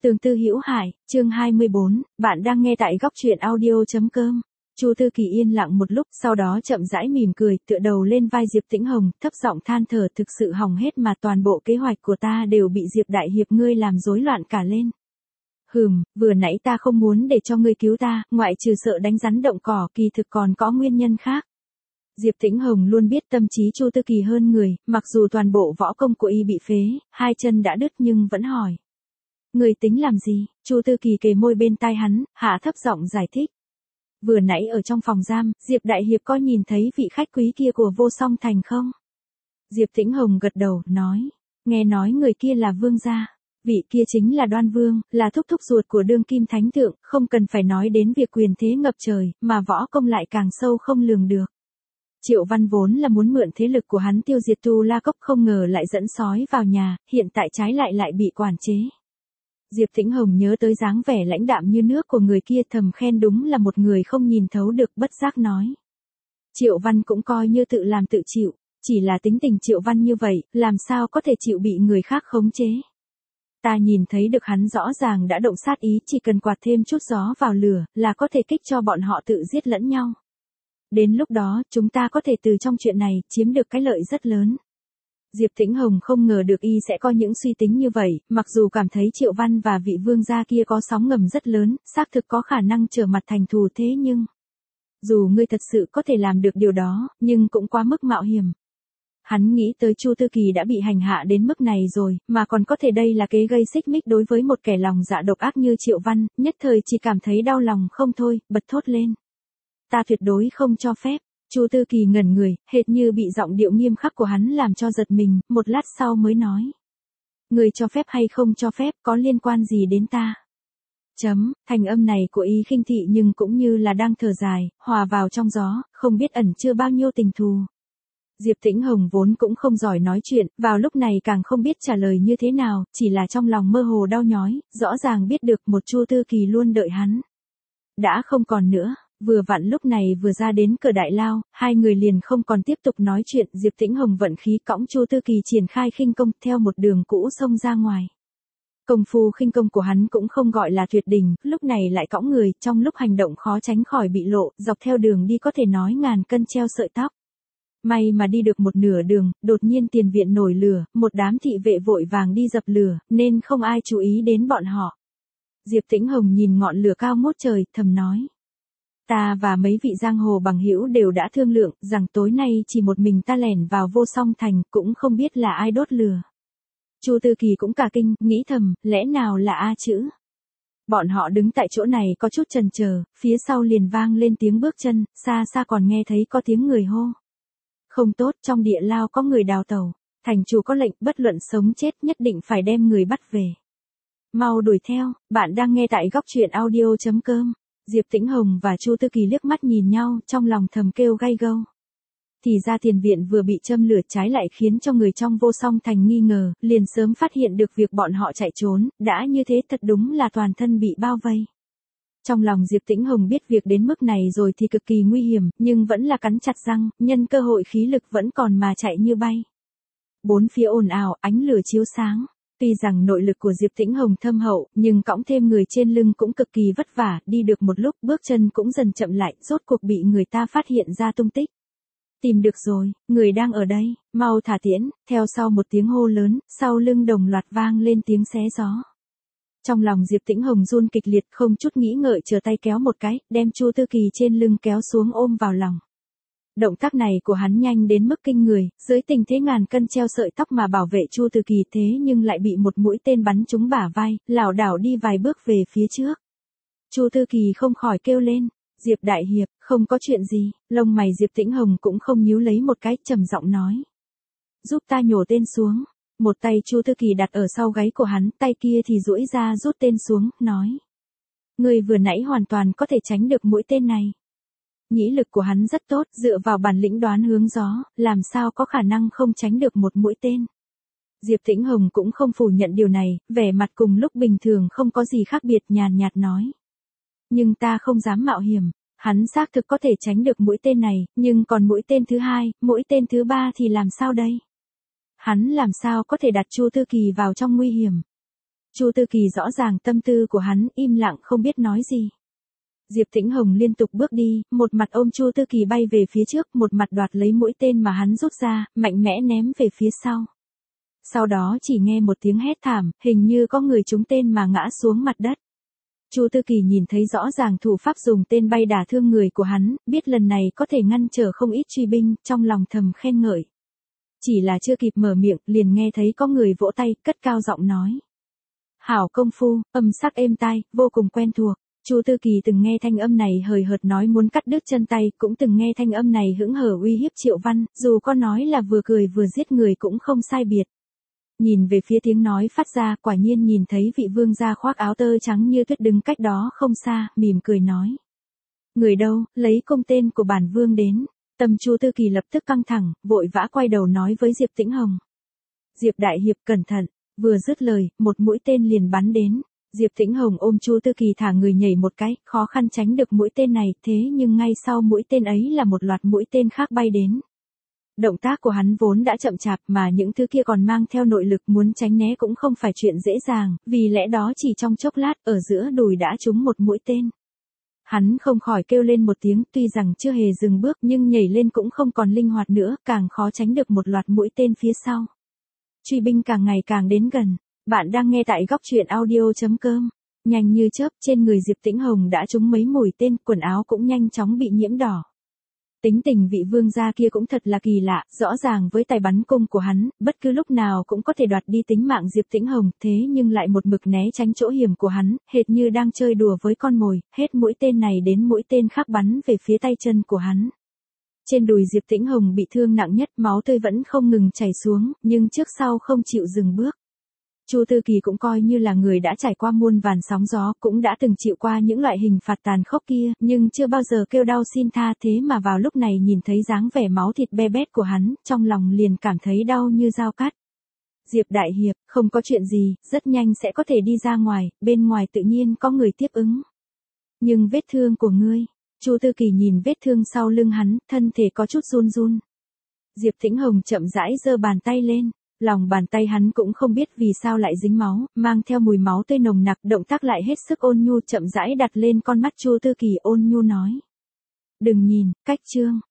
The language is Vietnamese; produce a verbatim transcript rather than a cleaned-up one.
Tường Tư Hữu Hải, chương hai mươi bốn, bạn đang nghe tại góc truyện audio.com. Chu Tư Kỳ yên lặng một lúc, sau đó chậm rãi mỉm cười, tựa đầu lên vai Diệp Tĩnh Hồng, thấp giọng than thở, thực sự hỏng hết mà toàn bộ kế hoạch của ta đều bị Diệp đại hiệp ngươi làm rối loạn cả lên. Hừm, vừa nãy ta không muốn để cho ngươi cứu ta, ngoại trừ sợ đánh rắn động cỏ, kỳ thực còn có nguyên nhân khác. Diệp Tĩnh Hồng luôn biết tâm trí Chu Tư Kỳ hơn người, mặc dù toàn bộ võ công của y bị phế, hai chân đã đứt nhưng vẫn hỏi. Người tính làm gì? Chu Tư Kỳ kề môi bên tai hắn, hạ thấp giọng giải thích. Vừa nãy ở trong phòng giam, Diệp đại hiệp có nhìn thấy vị khách quý kia của Vô Song Thành không? Diệp Tĩnh Hồng gật đầu, nói. Nghe nói người kia là vương gia. Vị kia chính là Đoan Vương, là thúc thúc ruột của đương kim thánh thượng, không cần phải nói đến việc quyền thế ngập trời, mà võ công lại càng sâu không lường được. Triệu Văn vốn là muốn mượn thế lực của hắn tiêu diệt Tu La Cốc, không ngờ lại dẫn sói vào nhà, hiện tại trái lại lại bị quản chế. Diệp Tĩnh Hồng nhớ tới dáng vẻ lãnh đạm như nước của người kia, thầm khen đúng là một người không nhìn thấu được, bất giác nói. Triệu Văn cũng coi như tự làm tự chịu, chỉ là tính tình Triệu Văn như vậy, làm sao có thể chịu bị người khác khống chế. Ta nhìn thấy được hắn rõ ràng đã động sát ý, chỉ cần quạt thêm chút gió vào lửa, là có thể kích cho bọn họ tự giết lẫn nhau. Đến lúc đó, chúng ta có thể từ trong chuyện này, chiếm được cái lợi rất lớn. Diệp Tĩnh Hồng không ngờ được y sẽ có những suy tính như vậy, mặc dù cảm thấy Triệu Văn và vị vương gia kia có sóng ngầm rất lớn, xác thực có khả năng trở mặt thành thù, thế nhưng... Dù ngươi thật sự có thể làm được điều đó, nhưng cũng quá mức mạo hiểm. Hắn nghĩ tới Chu Tư Kỳ đã bị hành hạ đến mức này rồi, mà còn có thể đây là kế gây xích mích đối với một kẻ lòng dạ độc ác như Triệu Văn, nhất thời chỉ cảm thấy đau lòng không thôi, bật thốt lên. Ta tuyệt đối không cho phép. Chu Tư Kỳ ngẩn người, hệt như bị giọng điệu nghiêm khắc của hắn làm cho giật mình, một lát sau mới nói. Người cho phép hay không cho phép có liên quan gì đến ta? Chấm, thành âm này của y khinh thị nhưng cũng như là đang thở dài, hòa vào trong gió, không biết ẩn chưa bao nhiêu tình thù. Diệp Tĩnh Hồng vốn cũng không giỏi nói chuyện, vào lúc này càng không biết trả lời như thế nào, chỉ là trong lòng mơ hồ đau nhói, rõ ràng biết được một Chu Tư Kỳ luôn đợi hắn. Đã không còn nữa. Vừa vặn lúc này vừa ra đến cửa đại lao, hai người liền không còn tiếp tục nói chuyện, Diệp Tĩnh Hồng vận khí cõng Chu Tư Kỳ triển khai khinh công, theo một đường cũ xông ra ngoài. Công phu khinh công của hắn cũng không gọi là tuyệt đỉnh, lúc này lại cõng người, trong lúc hành động khó tránh khỏi bị lộ, dọc theo đường đi có thể nói ngàn cân treo sợi tóc. May mà đi được một nửa đường, đột nhiên tiền viện nổi lửa, một đám thị vệ vội vàng đi dập lửa, nên không ai chú ý đến bọn họ. Diệp Tĩnh Hồng nhìn ngọn lửa cao ngút trời, thầm nói. Ta và mấy vị giang hồ bằng hữu đều đã thương lượng, rằng tối nay chỉ một mình ta lẻn vào Vô Song Thành, cũng không biết là ai đốt lửa. Chu Tư Kỳ cũng cả kinh, nghĩ thầm, lẽ nào là A chữ. Bọn họ đứng tại chỗ này có chút chần chờ, phía sau liền vang lên tiếng bước chân, xa xa còn nghe thấy có tiếng người hô. Không tốt, trong địa lao có người đào tẩu, thành chủ có lệnh, bất luận sống chết nhất định phải đem người bắt về. Mau đuổi theo, bạn đang nghe tại góc truyện audio.com. Diệp Tĩnh Hồng và Chu Tư Kỳ liếc mắt nhìn nhau, trong lòng thầm kêu gay gâu. Thì ra tiền viện vừa bị châm lửa, trái lại khiến cho người trong Vô Song Thành nghi ngờ, liền sớm phát hiện được việc bọn họ chạy trốn, đã như thế thật đúng là toàn thân bị bao vây. Trong lòng Diệp Tĩnh Hồng biết việc đến mức này rồi thì cực kỳ nguy hiểm, nhưng vẫn là cắn chặt răng, nhân cơ hội khí lực vẫn còn mà chạy như bay. Bốn phía ồn ào, ánh lửa chiếu sáng. Tuy rằng nội lực của Diệp Tĩnh Hồng thâm hậu, nhưng cõng thêm người trên lưng cũng cực kỳ vất vả, đi được một lúc bước chân cũng dần chậm lại, rốt cuộc bị người ta phát hiện ra tung tích. Tìm được rồi, người đang ở đây, mau thả tiễn, theo sau một tiếng hô lớn, sau lưng đồng loạt vang lên tiếng xé gió. Trong lòng Diệp Tĩnh Hồng run kịch liệt, không chút nghĩ ngợi trở tay kéo một cái, đem Chu Tư Kỳ trên lưng kéo xuống ôm vào lòng. Động tác này của hắn nhanh đến mức kinh người, dưới tình thế ngàn cân treo sợi tóc mà bảo vệ Chu Tư Kỳ, thế nhưng lại bị một mũi tên bắn trúng bả vai, lảo đảo đi vài bước về phía trước. Chu Tư Kỳ không khỏi kêu lên, Diệp đại hiệp, không có chuyện gì, lông mày Diệp Tĩnh Hồng cũng không nhíu lấy một cái, trầm giọng nói. Giúp ta nhổ tên xuống. Một tay Chu Tư Kỳ đặt ở sau gáy của hắn, tay kia thì duỗi ra rút tên xuống, nói. Người vừa nãy hoàn toàn có thể tránh được mũi tên này. Nhĩ lực của hắn rất tốt, dựa vào bản lĩnh đoán hướng gió, làm sao có khả năng không tránh được một mũi tên. Diệp Tĩnh Hồng cũng không phủ nhận điều này, vẻ mặt cùng lúc bình thường không có gì khác biệt, nhàn nhạt nói. Nhưng ta không dám mạo hiểm, hắn xác thực có thể tránh được mũi tên này, nhưng còn mũi tên thứ hai, mũi tên thứ ba thì làm sao đây? Hắn làm sao có thể đặt Chu Tư Kỳ vào trong nguy hiểm? Chu Tư Kỳ rõ ràng tâm tư của hắn, im lặng không biết nói gì. Diệp Tĩnh Hồng liên tục bước đi, một mặt ôm Chu Tư Kỳ bay về phía trước, một mặt đoạt lấy mũi tên mà hắn rút ra, mạnh mẽ ném về phía sau. Sau đó chỉ nghe một tiếng hét thảm, hình như có người trúng tên mà ngã xuống mặt đất. Chu Tư Kỳ nhìn thấy rõ ràng thủ pháp dùng tên bay đả thương người của hắn, biết lần này có thể ngăn trở không ít truy binh, trong lòng thầm khen ngợi. Chỉ là chưa kịp mở miệng, liền nghe thấy có người vỗ tay, cất cao giọng nói. Hảo công phu, âm sắc êm tai, vô cùng quen thuộc. Chu Tư Kỳ từng nghe thanh âm này hời hợt nói muốn cắt đứt chân tay, cũng từng nghe thanh âm này hững hờ uy hiếp Triệu Văn, dù có nói là vừa cười vừa giết người cũng không sai biệt. Nhìn về phía tiếng nói phát ra, quả nhiên nhìn thấy vị vương gia khoác áo tơ trắng như tuyết đứng cách đó không xa, mỉm cười nói. Người đâu, lấy công tên của bản vương đến. Tâm Chu Tư Kỳ lập tức căng thẳng, vội vã quay đầu nói với Diệp Tĩnh Hồng. Diệp đại hiệp cẩn thận, vừa dứt lời, một mũi tên liền bắn đến. Diệp Tĩnh Hồng ôm Chu Tư Kỳ thả người nhảy một cái, khó khăn tránh được mũi tên này, thế nhưng ngay sau mũi tên ấy là một loạt mũi tên khác bay đến. Động tác của hắn vốn đã chậm chạp mà những thứ kia còn mang theo nội lực, muốn tránh né cũng không phải chuyện dễ dàng, vì lẽ đó chỉ trong chốc lát ở giữa đùi đã trúng một mũi tên. Hắn không khỏi kêu lên một tiếng, tuy rằng chưa hề dừng bước nhưng nhảy lên cũng không còn linh hoạt nữa, càng khó tránh được một loạt mũi tên phía sau. Truy binh càng ngày càng đến gần. Bạn đang nghe tại góc truyện audio chấm com. Nhanh như chớp, trên người Diệp Tĩnh Hồng đã trúng mấy mũi tên, quần áo cũng nhanh chóng bị nhiễm đỏ. Tính tình vị vương gia kia cũng thật là kỳ lạ, rõ ràng với tài bắn cung của hắn, bất cứ lúc nào cũng có thể đoạt đi tính mạng Diệp Tĩnh Hồng, thế nhưng lại một mực né tránh chỗ hiểm của hắn, hệt như đang chơi đùa với con mồi, hết mũi tên này đến mũi tên khác bắn về phía tay chân của hắn. Trên đùi Diệp Tĩnh Hồng bị thương nặng nhất, máu tươi vẫn không ngừng chảy xuống, nhưng trước sau không chịu dừng bước. Chu Tư Kỳ cũng coi như là người đã trải qua muôn vàn sóng gió, cũng đã từng chịu qua những loại hình phạt tàn khốc kia, nhưng chưa bao giờ kêu đau xin tha, thế mà vào lúc này nhìn thấy dáng vẻ máu thịt be bét của hắn, trong lòng liền cảm thấy đau như dao cắt. Diệp đại hiệp, không có chuyện gì, rất nhanh sẽ có thể đi ra ngoài, bên ngoài tự nhiên có người tiếp ứng. Nhưng vết thương của ngươi, Chu Tư Kỳ nhìn vết thương sau lưng hắn, thân thể có chút run run. Diệp Tĩnh Hồng chậm rãi giơ bàn tay lên. Lòng bàn tay hắn cũng không biết vì sao lại dính máu, mang theo mùi máu tươi nồng nặc, động tác lại hết sức ôn nhu, chậm rãi đặt lên con mắt Chu Tư Kỳ, ôn nhu nói. Đừng nhìn, cách trương.